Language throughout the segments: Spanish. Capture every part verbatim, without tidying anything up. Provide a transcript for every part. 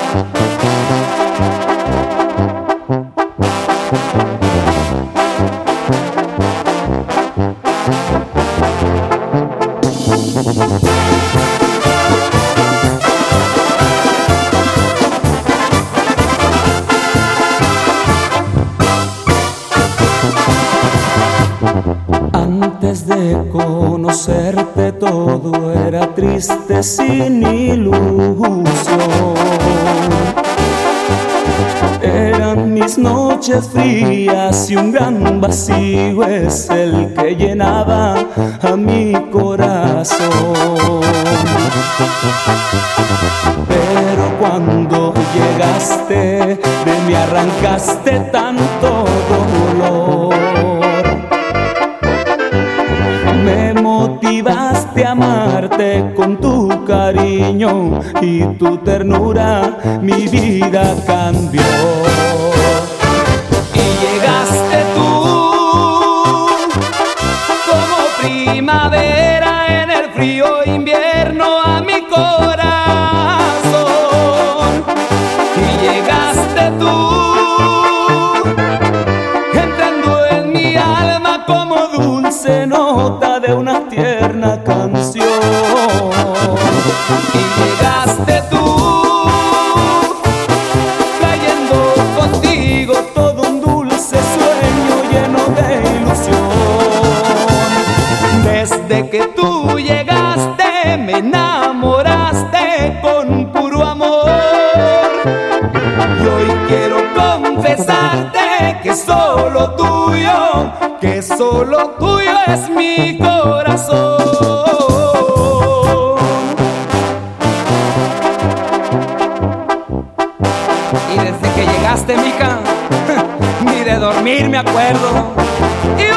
Antes de conocerte todo era triste sin ilusión. Eran mis noches frías y un gran vacío es el que llenaba a mi corazón. Pero cuando llegaste de mí arrancaste tanto dolor. Me motivaste a amarte con tu cariño y tu ternura mi vida cambió. Y llegaste tú como primavera en el frío invierno a mi corazón. Y llegaste tú entrando en mi alma como dulce nota de una tierna canción. Y llegaste tú trayendo contigo todo un dulce sueño lleno de ilusión. Desde que tú llegaste me enamoraste con puro amor. Y hoy quiero confesarte que solo tuyo, que solo tuyo es mi corazón. Y desde que llegaste, mija, ni de dormir me acuerdo. ¡Y, uh!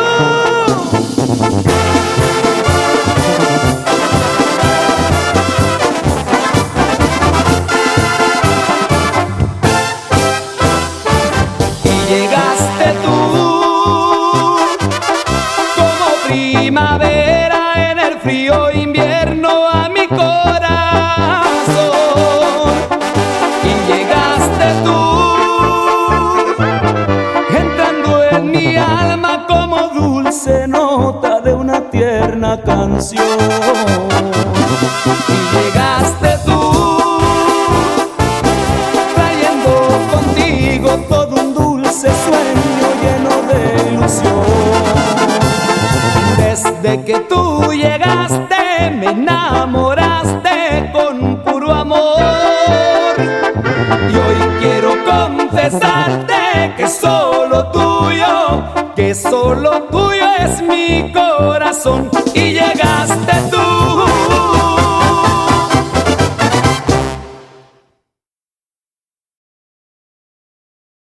Llegaste tú como primavera en el frío invierno a mi corazón. Y llegaste tú entrando en mi alma como dulce nota de una tierna canción. Y llegaste tú trayendo contigo todo un dulce sueño lleno de ilusión. Desde que tú llegaste me enamoraste con puro amor. Y hoy quiero confesarte que solo tuyo, que solo tuyo es mi corazón. Y llegaste tú